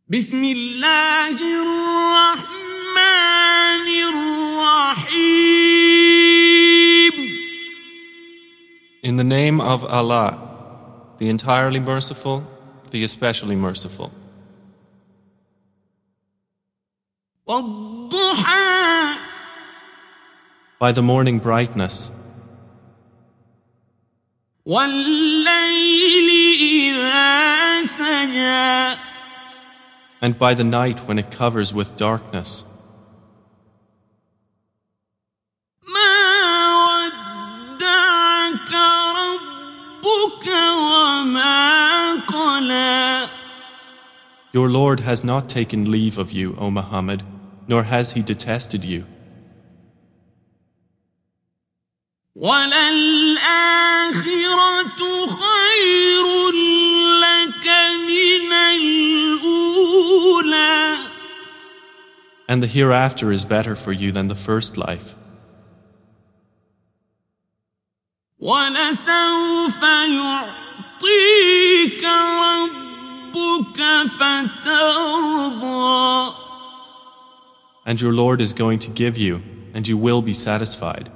بسم الله الرحمن الرحيم. In the name of Allah, the entirely merciful, the especially merciful. والضحى By the morning brightness, والليل إذا سجى and by the night when it covers with darkness. ما ودعك ربك وما قلى. Your Lord has not taken leave of you, O Muhammad, nor has He detested you. وَلَلْآخِرَةُ خَيْرٌ لَكَ مِنَ الْأُولَى. And the hereafter is better for you than the first life. وَلَسَوْفَ يُعْطِيكَ رَبُّكَ فَتَرْضَى. And your Lord is going to give you, and you will be satisfied.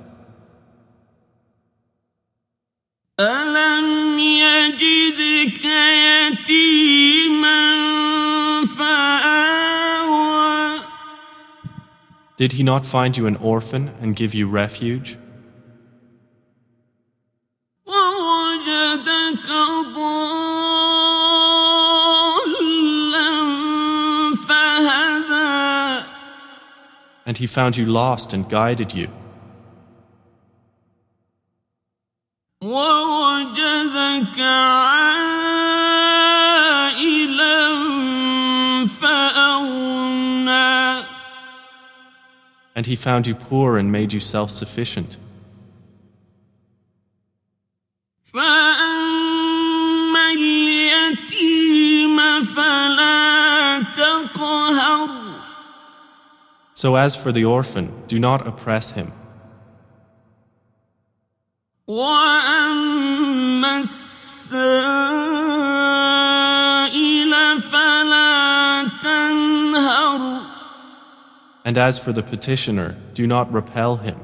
أَلَمْ يَجِدْكَ يَتِيمًا فَآوَى. Did He not find you an orphan and give you refuge? وَوَجَدَكَ ضَالًّا فَهَدَى. And He found you lost and guided you. وَوَجَدَكَ عَائِلًا فَأَغْنَى. And He found you poor and made you self-sufficient. فَأَمَّا الْيَتِيمَ فَلَا تَقْهَرْ. So as for the orphan, do not oppress him. وَأَمَّا السَّائِلَ فَلَا تَنْهَرْ. And as for the petitioner, do not repel him.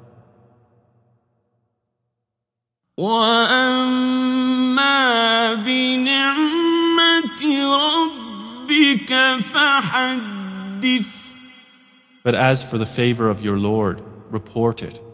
وَأَمَّا بِنِعْمَةِ رَبِّكَ فَحَدِّثْ. But as for the favor of your Lord, report it.